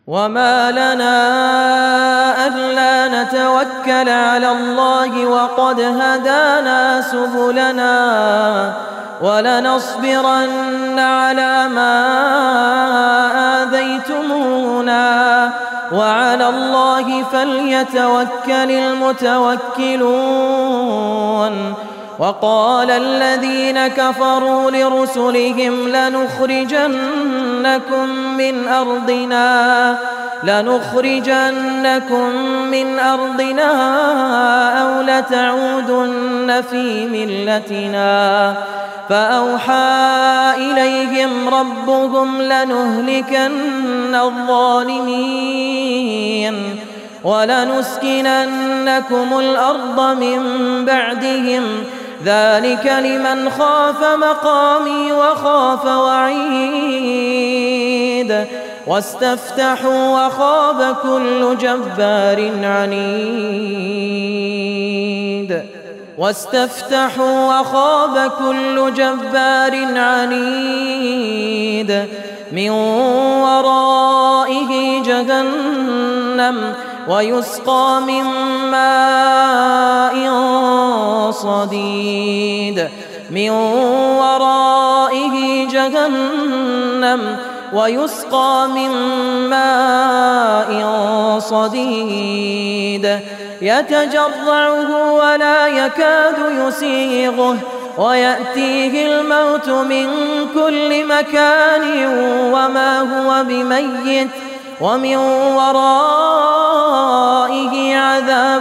وما لنا ألا نتوكل على الله وقد هدانا سبلنا ولنصبرن على ما آذيتمونا وعلى الله فليتوكل المتوكلون. وقال الذين كفروا لرسلهم لنخرجنكم من أرضنا أو لتعودن في ملتنا فأوحى إليهم ربهم لنهلكن الظالمين ولنسكننكم الأرض من بعدهم ذلك لمن خاف مقامي وخاف وعيد. واستفتحوا وخاب كل جبار عنيد من ورائه جهنم ويسقى من ماء صديد يتجرعه ولا يكاد يسيغه ويأتيه الموت من كل مكان وما هو بميت ومن ورائه عذاب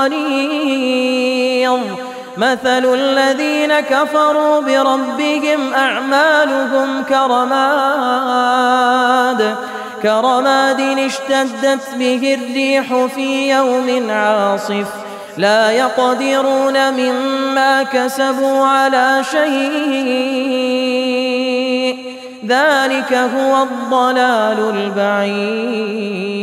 غليظ. مثل الذين كفروا بربهم أعمالهم كرماد اشتدت به الريح في يوم عاصف لا يقدرون مما كسبوا على شيء ذلك هو الضلال البعيد.